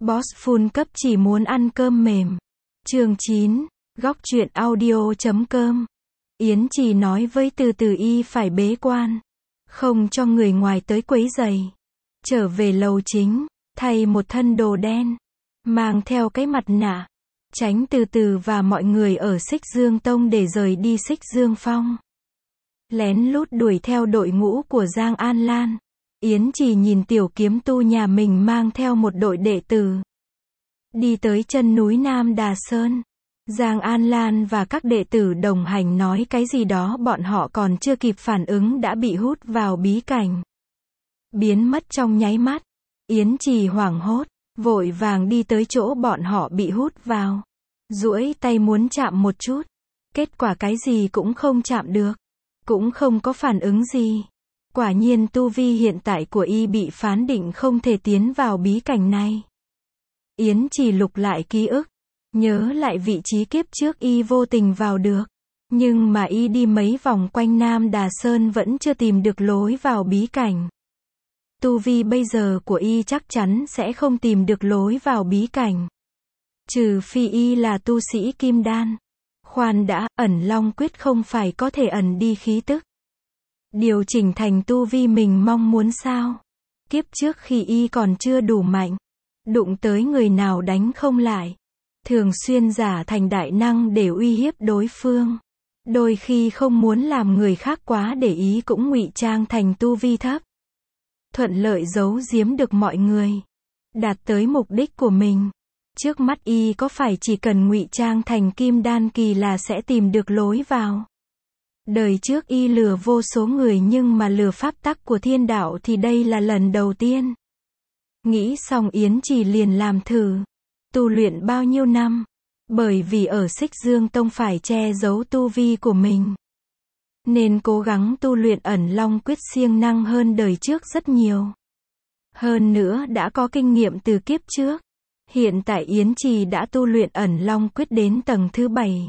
Boss Full Cấp chỉ muốn ăn cơm mềm. Chương 9, góc truyện audio.com. Yến Trì nói với Từ Từ y phải bế quan, không cho người ngoài tới quấy rầy. Trở về lầu chính, thay một thân đồ đen, mang theo cái mặt nạ, tránh Từ Từ và mọi người ở Xích Dương Tông để rời đi Xích Dương Phong. Lén lút đuổi theo đội ngũ của Giang An Lan. Yến Trì nhìn tiểu kiếm tu nhà mình mang theo một đội đệ tử, đi tới chân núi Nam Đà Sơn. Giang An Lan và các đệ tử đồng hành nói cái gì đó, bọn họ còn chưa kịp phản ứng đã bị hút vào bí cảnh, biến mất trong nháy mắt. Yến Trì hoảng hốt, vội vàng đi tới chỗ bọn họ bị hút vào, duỗi tay muốn chạm một chút, kết quả cái gì cũng không chạm được, cũng không có phản ứng gì. Quả nhiên tu vi hiện tại của y bị phán định không thể tiến vào bí cảnh này. Yến Trì lục lại ký ức, nhớ lại vị trí kiếp trước y vô tình vào được, nhưng mà y đi mấy vòng quanh Nam Đà Sơn vẫn chưa tìm được lối vào bí cảnh. Tu vi bây giờ của y chắc chắn sẽ không tìm được lối vào bí cảnh, trừ phi y là tu sĩ kim đan. Khoan đã, ẩn long quyết không phải có thể ẩn đi khí tức, điều chỉnh thành tu vi mình mong muốn sao? Kiếp trước khi y còn chưa đủ mạnh, đụng tới người nào đánh không lại, thường xuyên giả thành đại năng để uy hiếp đối phương. Đôi khi không muốn làm người khác quá để ý cũng ngụy trang thành tu vi thấp, thuận lợi giấu giếm được mọi người, đạt tới mục đích của mình. Trước mắt y có phải chỉ cần ngụy trang thành kim đan kỳ là sẽ tìm được lối vào? Đời trước y lừa vô số người nhưng mà lừa pháp tắc của thiên đạo thì đây là lần đầu tiên. Nghĩ xong Yến Trì liền làm thử. Tu luyện bao nhiêu năm? Bởi vì ở Xích Dương Tông phải che giấu tu vi của mình, nên cố gắng tu luyện ẩn long quyết siêng năng hơn đời trước rất nhiều. Hơn nữa đã có kinh nghiệm từ kiếp trước. Hiện tại Yến Trì đã tu luyện ẩn long quyết đến tầng thứ 7.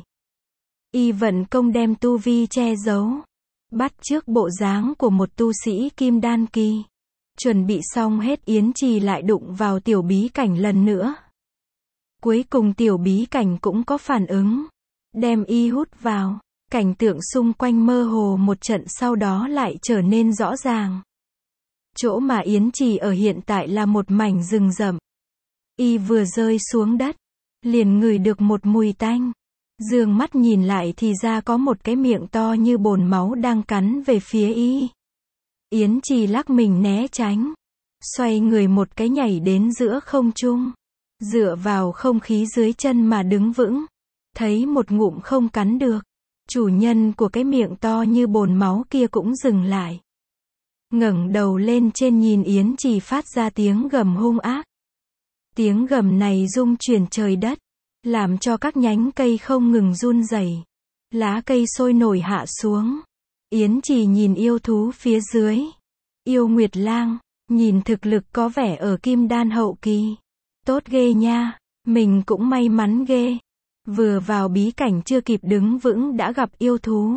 Y vận công đem tu vi che giấu, bắt chước bộ dáng của một tu sĩ kim đan kỳ. Chuẩn bị xong hết Yến Trì lại đụng vào tiểu bí cảnh lần nữa. Cuối cùng tiểu bí cảnh cũng có phản ứng, đem y hút vào. Cảnh tượng xung quanh mơ hồ một trận sau đó lại trở nên rõ ràng. Chỗ mà Yến Trì ở hiện tại là một mảnh rừng rậm. Y vừa rơi xuống đất, liền ngửi được một mùi tanh. Dương mắt nhìn lại thì ra có một cái miệng to như bồn máu đang cắn về phía y. Yến Trì lắc mình né tránh, xoay người một cái nhảy đến giữa không trung, dựa vào không khí dưới chân mà đứng vững. Thấy một ngụm không cắn được, chủ nhân của cái miệng to như bồn máu kia cũng dừng lại, ngẩng đầu lên trên nhìn Yến Trì phát ra tiếng gầm hung ác. Tiếng gầm này rung chuyển trời đất, làm cho các nhánh cây không ngừng run rẩy, lá cây sôi nổi hạ xuống. Yến Trì nhìn yêu thú phía dưới. Yêu Nguyệt Lang, nhìn thực lực có vẻ ở kim đan hậu kỳ. Tốt ghê nha, mình cũng may mắn ghê. Vừa vào bí cảnh chưa kịp đứng vững đã gặp yêu thú.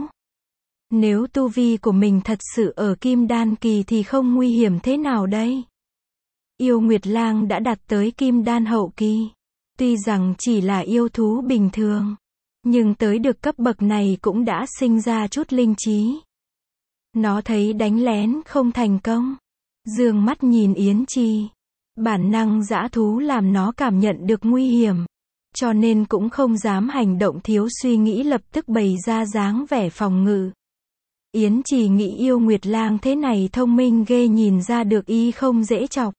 Nếu tu vi của mình thật sự ở kim đan kỳ thì không nguy hiểm thế nào đây? Yêu Nguyệt Lang đã đạt tới kim đan hậu kỳ. Tuy rằng chỉ là yêu thú bình thường, nhưng tới được cấp bậc này cũng đã sinh ra chút linh trí. Nó thấy đánh lén không thành công, dương mắt nhìn Yến Trì. Bản năng dã thú làm nó cảm nhận được nguy hiểm, cho nên cũng không dám hành động thiếu suy nghĩ, lập tức bày ra dáng vẻ phòng ngự. Yến Trì nghĩ yêu Nguyệt Lang thế này thông minh ghê, nhìn ra được y không dễ chọc.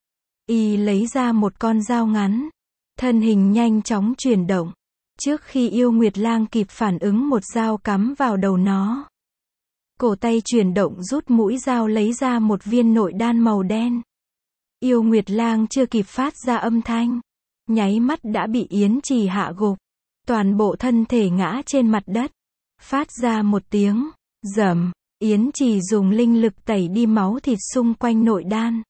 Y lấy ra một con dao ngắn, thân hình nhanh chóng chuyển động. Trước khi yêu Nguyệt Lang kịp phản ứng, một dao cắm vào đầu nó. Cổ tay chuyển động rút mũi dao lấy ra một viên nội đan màu đen. Yêu Nguyệt Lang chưa kịp phát ra âm thanh, nháy mắt đã bị Yến Trì hạ gục. Toàn bộ thân thể ngã trên mặt đất, phát ra một tiếng rầm. Yến Trì dùng linh lực tẩy đi máu thịt xung quanh nội đan,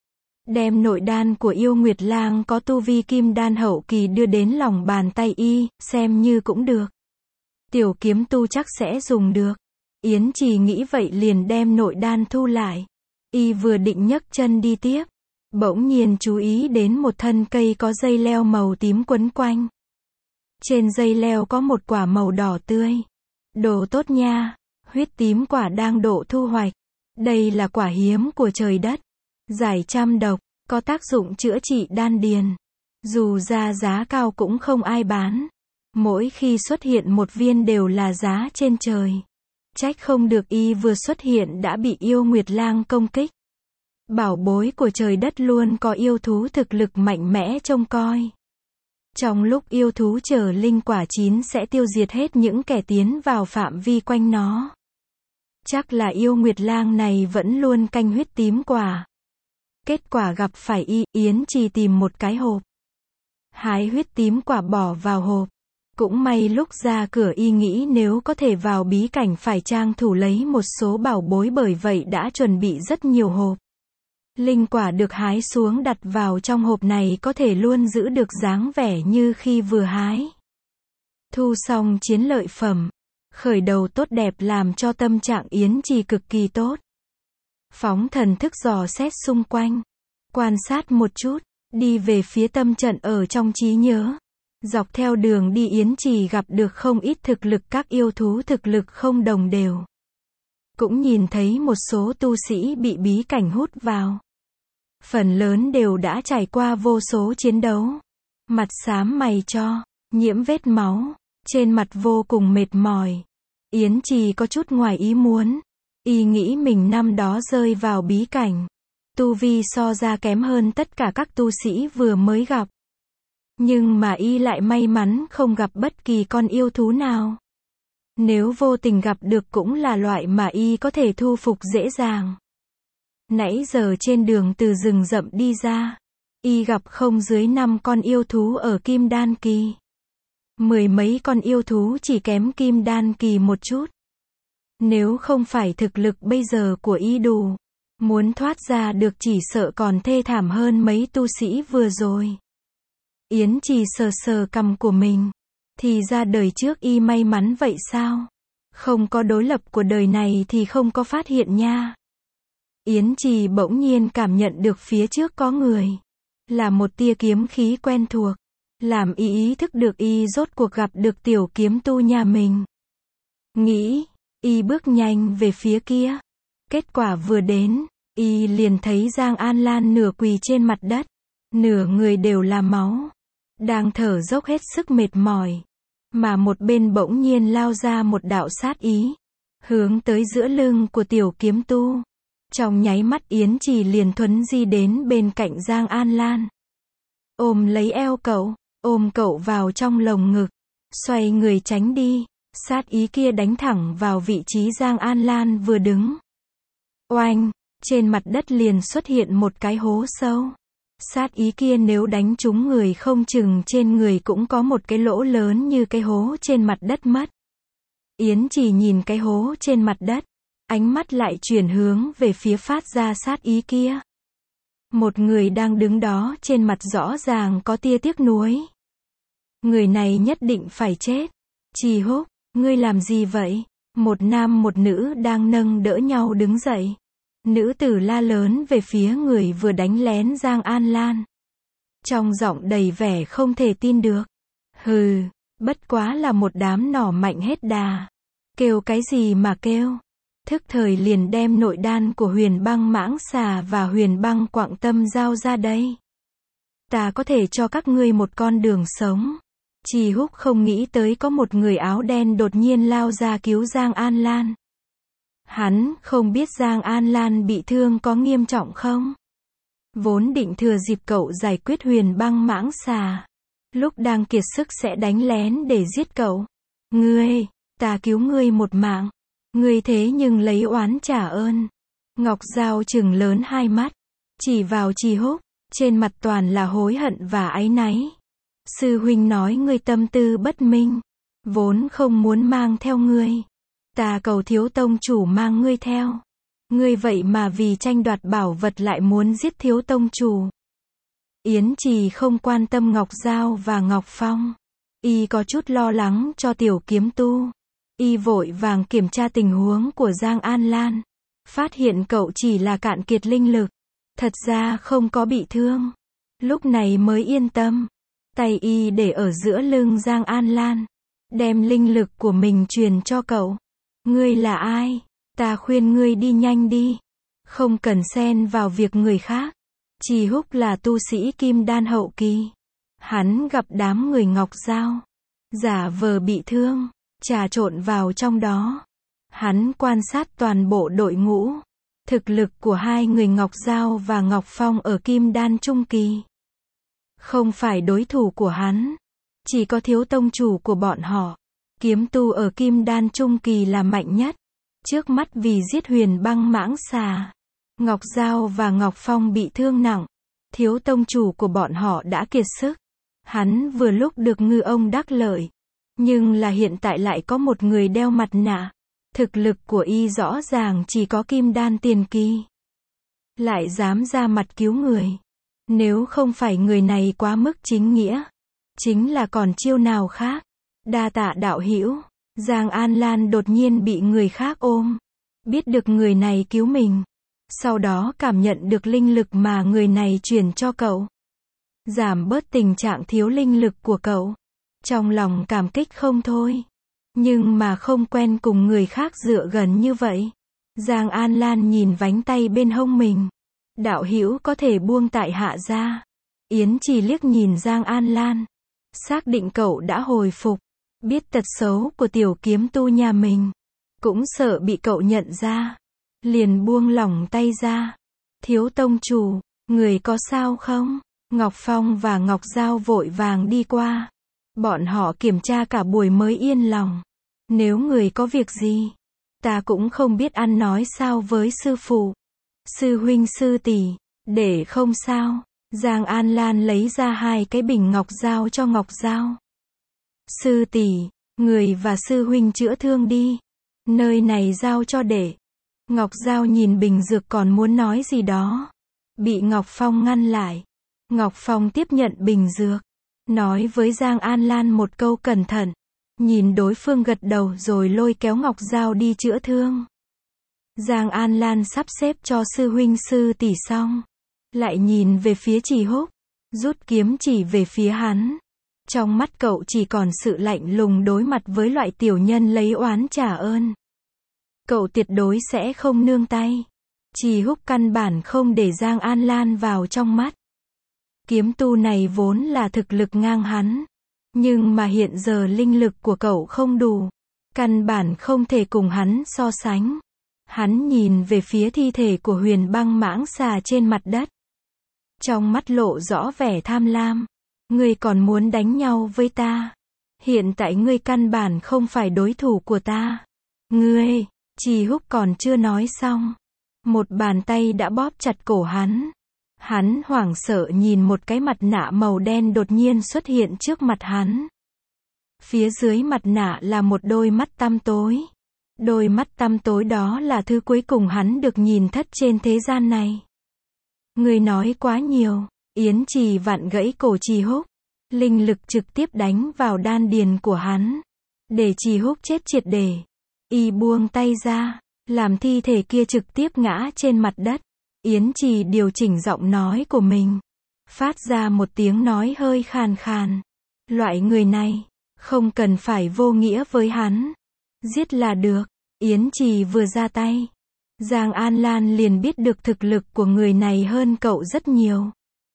đem nội đan của yêu Nguyệt Lang có tu vi kim đan hậu kỳ đưa đến lòng bàn tay y, xem như cũng được. Tiểu kiếm tu chắc sẽ dùng được. Yến Trì nghĩ vậy liền đem nội đan thu lại. Y vừa định nhấc chân đi tiếp, bỗng nhiên chú ý đến một thân cây có dây leo màu tím quấn quanh. Trên dây leo có một quả màu đỏ tươi. Đồ tốt nha, huyết tím quả đang độ thu hoạch. Đây là quả hiếm của trời đất. Giải trăm độc, có tác dụng chữa trị đan điền. Dù ra giá cao cũng không ai bán. Mỗi khi xuất hiện một viên đều là giá trên trời. Trách không được y vừa xuất hiện đã bị yêu Nguyệt Lang công kích. Bảo bối của trời đất luôn có yêu thú thực lực mạnh mẽ trông coi. Trong lúc yêu thú chờ linh quả chín sẽ tiêu diệt hết những kẻ tiến vào phạm vi quanh nó. Chắc là yêu Nguyệt Lang này vẫn luôn canh huyết tím quả. Kết quả gặp phải y, Yến Trì tìm một cái hộp. Hái huyết tím quả bỏ vào hộp. Cũng may lúc ra cửa y nghĩ nếu có thể vào bí cảnh phải trang thủ lấy một số bảo bối, bởi vậy đã chuẩn bị rất nhiều hộp. Linh quả được hái xuống đặt vào trong hộp này có thể luôn giữ được dáng vẻ như khi vừa hái. Thu xong chiến lợi phẩm, khởi đầu tốt đẹp làm cho tâm trạng Yến Trì cực kỳ tốt. Phóng thần thức dò xét xung quanh, quan sát một chút, đi về phía tâm trận ở trong trí nhớ. Dọc theo đường đi Yến Trì gặp được không ít thực lực các yêu thú thực lực không đồng đều. Cũng nhìn thấy một số tu sĩ bị bí cảnh hút vào. Phần lớn đều đã trải qua vô số chiến đấu. Mặt xám mày cho, nhiễm vết máu, trên mặt vô cùng mệt mỏi. Yến Trì có chút ngoài ý muốn. Y nghĩ mình năm đó rơi vào bí cảnh. Tu vi so ra kém hơn tất cả các tu sĩ vừa mới gặp. Nhưng mà y lại may mắn không gặp bất kỳ con yêu thú nào. Nếu vô tình gặp được cũng là loại mà y có thể thu phục dễ dàng. Nãy giờ trên đường từ rừng rậm đi ra, y gặp không dưới 5 con yêu thú ở Kim Đan Kỳ. Mười mấy con yêu thú chỉ kém Kim Đan Kỳ một chút. Nếu không phải thực lực bây giờ của y đủ, muốn thoát ra được chỉ sợ còn thê thảm hơn mấy tu sĩ vừa rồi. Yến Trì sờ sờ cằm của mình. Thì ra đời trước y may mắn vậy sao? Không có đối lập của đời này thì không có phát hiện nha. Yến Trì bỗng nhiên cảm nhận được phía trước có người. Là một tia kiếm khí quen thuộc. Làm y ý thức được y rốt cuộc gặp được tiểu kiếm tu nhà mình. Nghĩ, y bước nhanh về phía kia. Kết quả vừa đến, y liền thấy Giang An Lan nửa quỳ trên mặt đất. Nửa người đều là máu. Đang thở dốc hết sức mệt mỏi. Mà một bên bỗng nhiên lao ra một đạo sát ý. Hướng tới giữa lưng của tiểu kiếm tu. Trong nháy mắt Yến Trì liền thuấn di đến bên cạnh Giang An Lan. Ôm lấy eo cậu, ôm cậu vào trong lồng ngực. Xoay người tránh đi. Sát ý kia đánh thẳng vào vị trí Giang An Lan vừa đứng. Oanh, trên mặt đất liền xuất hiện một cái hố sâu. Sát ý kia nếu đánh trúng người không chừng trên người cũng có một cái lỗ lớn như cái hố trên mặt đất mất. Yến Trì nhìn cái hố trên mặt đất, ánh mắt lại chuyển hướng về phía phát ra sát ý kia. Một người đang đứng đó trên mặt rõ ràng có tia tiếc nuối. Người này nhất định phải chết. Trì Húc, ngươi làm gì vậy? Một nam một nữ đang nâng đỡ nhau đứng dậy. Nữ tử la lớn về phía người vừa đánh lén Giang An Lan. Trong giọng đầy vẻ không thể tin được. Hừ, bất quá là một đám nỏ mạnh hết đà. Kêu cái gì mà kêu? Thức thời liền đem nội đan của Huyền Băng Mãng Xà và Huyền Băng Quạng Tâm giao ra đây. Ta có thể cho các ngươi một con đường sống. Trì Húc không nghĩ tới có một người áo đen đột nhiên lao ra cứu Giang An Lan. Hắn không biết Giang An Lan bị thương có nghiêm trọng không? Vốn định thừa dịp cậu giải quyết Huyền Băng Mãng Xà. Lúc đang kiệt sức sẽ đánh lén để giết cậu. Ngươi, ta cứu ngươi một mạng. Ngươi thế nhưng lấy oán trả ơn. Ngọc Giao trừng lớn hai mắt. Chỉ vào Trì Húc. Trên mặt toàn là hối hận và áy náy. Sư huynh nói ngươi tâm tư bất minh. Vốn không muốn mang theo ngươi. Ta cầu thiếu tông chủ mang ngươi theo. Ngươi vậy mà vì tranh đoạt bảo vật lại muốn giết thiếu tông chủ. Yến Trì không quan tâm Ngọc Giao và Ngọc Phong. Y có chút lo lắng cho tiểu kiếm tu. Y vội vàng kiểm tra tình huống của Giang An Lan. Phát hiện cậu chỉ là cạn kiệt linh lực. Thật ra không có bị thương. Lúc này mới yên tâm. Tay y để ở giữa lưng Giang An Lan. Đem linh lực của mình truyền cho cậu. Ngươi là ai? Ta khuyên ngươi đi nhanh đi. Không cần xen vào việc người khác. Trì Húc là tu sĩ kim đan hậu kỳ. Hắn gặp đám người Ngọc Giao. Giả vờ bị thương. Trà trộn vào trong đó. Hắn quan sát toàn bộ đội ngũ. Thực lực của hai người Ngọc Giao và Ngọc Phong ở kim đan trung kỳ. Không phải đối thủ của hắn. Chỉ có thiếu tông chủ của bọn họ. Kiếm tu ở kim đan trung kỳ là mạnh nhất. Trước mắt vì giết Huyền Băng Mãng Xà. Ngọc Giao và Ngọc Phong bị thương nặng. Thiếu tông chủ của bọn họ đã kiệt sức. Hắn vừa lúc được ngư ông đắc lợi. Nhưng là hiện tại lại có một người đeo mặt nạ. Thực lực của y rõ ràng chỉ có kim đan tiền kỳ. Lại dám ra mặt cứu người. Nếu không phải người này quá mức chính nghĩa. Chính là còn chiêu nào khác. Đa tạ đạo hữu. Giang An Lan đột nhiên bị người khác ôm. Biết được người này cứu mình. Sau đó cảm nhận được linh lực mà người này truyền cho cậu. Giảm bớt tình trạng thiếu linh lực của cậu. Trong lòng cảm kích không thôi. Nhưng mà không quen cùng người khác dựa gần như vậy. Giang An Lan nhìn vánh tay bên hông mình. Đạo hữu có thể buông tại hạ ra. Yến Trì liếc nhìn Giang An Lan. Xác định cậu đã hồi phục. Biết tật xấu của tiểu kiếm tu nhà mình. Cũng sợ bị cậu nhận ra. Liền buông lỏng tay ra. Thiếu tông chủ, người có sao không? Ngọc Phong và Ngọc Giao vội vàng đi qua. Bọn họ kiểm tra cả buổi mới yên lòng. Nếu người có việc gì, ta cũng không biết ăn nói sao với sư phụ. Sư huynh sư tỷ, để không sao. Giang An Lan lấy ra 2 cái bình ngọc giao cho Ngọc Giao. Sư tỷ, người và sư huynh chữa thương đi. Nơi này giao cho đệ. Ngọc Giao nhìn bình dược còn muốn nói gì đó. Bị Ngọc Phong ngăn lại. Ngọc Phong tiếp nhận bình dược. Nói với Giang An Lan một câu cẩn thận. Nhìn đối phương gật đầu rồi lôi kéo Ngọc Giao đi chữa thương. Giang An Lan sắp xếp cho sư huynh sư tỷ xong. Lại nhìn về phía Trì Húc. Rút kiếm chỉ về phía hắn. Trong mắt cậu chỉ còn sự lạnh lùng đối mặt với loại tiểu nhân lấy oán trả ơn. Cậu tuyệt đối sẽ không nương tay. Trì Húc căn bản không để Giang An Lan vào trong mắt. Kiếm tu này vốn là thực lực ngang hắn. Nhưng mà hiện giờ linh lực của cậu không đủ. Căn bản không thể cùng hắn so sánh. Hắn nhìn về phía thi thể của Huyền Băng Mãng Xà trên mặt đất. Trong mắt lộ rõ vẻ tham lam. Ngươi còn muốn đánh nhau với ta. Hiện tại ngươi căn bản không phải đối thủ của ta. Ngươi, Trì Húc còn chưa nói xong. Một bàn tay đã bóp chặt cổ hắn. Hắn hoảng sợ nhìn một cái mặt nạ màu đen đột nhiên xuất hiện trước mặt hắn. Phía dưới mặt nạ là một đôi mắt tăm tối. Đôi mắt tăm tối đó là thứ cuối cùng hắn được nhìn thất trên thế gian này. Người nói quá nhiều. Yến Trì vặn gãy cổ Trì Húc. Linh lực trực tiếp đánh vào đan điền của hắn. Để Trì Húc chết triệt để. Y buông tay ra. Làm thi thể kia trực tiếp ngã trên mặt đất. Yến Trì điều chỉnh giọng nói của mình. Phát ra một tiếng nói hơi khàn khàn. Loại người này, không cần phải vô nghĩa với hắn. Giết là được. Yến Trì vừa ra tay. Giang An Lan liền biết được thực lực của người này hơn cậu rất nhiều.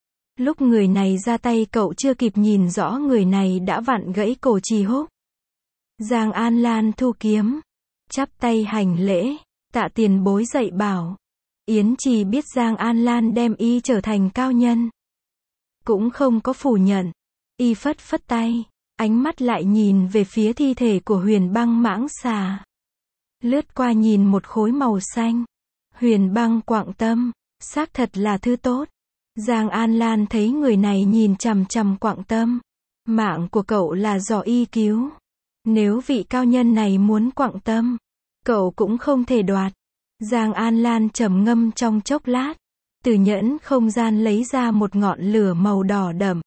Lúc người này ra tay cậu chưa kịp nhìn rõ người này đã vặn gãy cổ Trì Húc. Giang An Lan thu kiếm. Chắp tay hành lễ. Tạ tiền bối dạy bảo. Yến Trì biết Giang An Lan đem y trở thành cao nhân. Cũng không có phủ nhận. Y phất phất tay. Ánh mắt lại nhìn về phía thi thể của Huyền Băng Mãng Xà. Lướt qua nhìn một khối màu xanh. Huyền Băng Quạng Tâm. Xác thật là thứ tốt. Giang An Lan thấy người này nhìn chằm chằm Quạng Tâm. Mạng của cậu là do y cứu. Nếu vị cao nhân này muốn Quạng Tâm, cậu cũng không thể đoạt. Giang An Lan trầm ngâm trong chốc lát. Từ nhẫn không gian lấy ra một ngọn lửa màu đỏ đậm.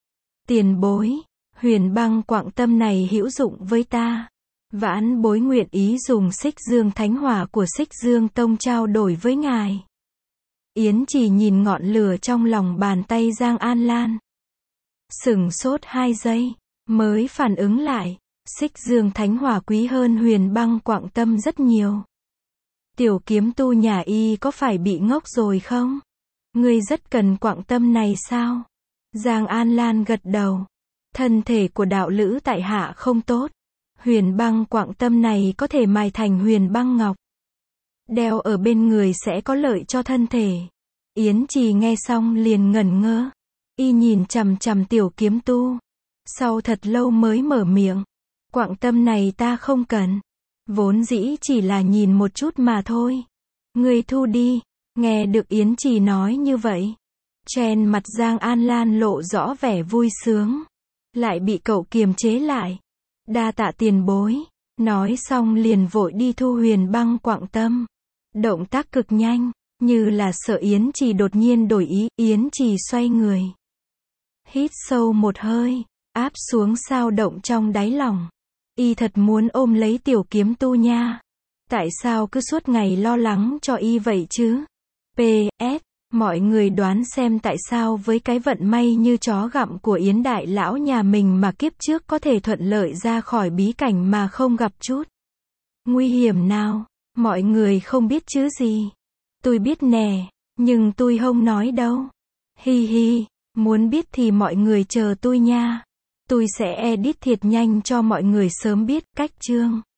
Tiền bối, Huyền Băng Quạng Tâm này hữu dụng với ta. Vãn bối nguyện ý dùng Xích Dương Thánh Hỏa của Xích Dương Tông trao đổi với ngài. Yến Trì nhìn ngọn lửa trong lòng bàn tay Giang An Lan. Sửng sốt 2 giây, mới phản ứng lại. Xích Dương Thánh Hỏa quý hơn Huyền Băng Quặng Tâm rất nhiều. Tiểu kiếm tu nhà y có phải bị ngốc rồi không? Ngươi rất cần quặng tâm này sao? Giang An Lan gật đầu. Thân thể của đạo lữ tại hạ không tốt. Huyền băng quặng tâm này có thể mài thành huyền băng ngọc. Đeo ở bên người sẽ có lợi cho thân thể. Yến Trì nghe xong liền ngẩn ngơ. Y nhìn chằm chằm tiểu kiếm tu. Sau thật lâu mới mở miệng. Quặng tâm này ta không cần. Vốn dĩ chỉ là nhìn một chút mà thôi. Ngươi thu đi. Nghe được Yến Trì nói như vậy. Trên mặt Giang An Lan lộ rõ vẻ vui sướng. Lại bị cậu kiềm chế lại. Đa tạ tiền bối. Nói xong liền vội đi thu huyền băng quặng tâm. Động tác cực nhanh. Như là sợ Yến Trì đột nhiên đổi ý. Yến Trì xoay người. Hít sâu một hơi. Áp xuống sao động trong đáy lòng. Y thật muốn ôm lấy tiểu kiếm tu nha. Tại sao cứ suốt ngày lo lắng cho y vậy chứ? PS, mọi người đoán xem tại sao với cái vận may như chó gặm của Yến đại lão nhà mình mà kiếp trước có thể thuận lợi ra khỏi bí cảnh mà không gặp chút nguy hiểm nào? Mọi người không biết chứ gì? Tôi biết nè, nhưng tôi không nói đâu. Hi hi, muốn biết thì mọi người chờ tôi nha. Tôi sẽ edit thiệt nhanh cho mọi người sớm biết. Cách chương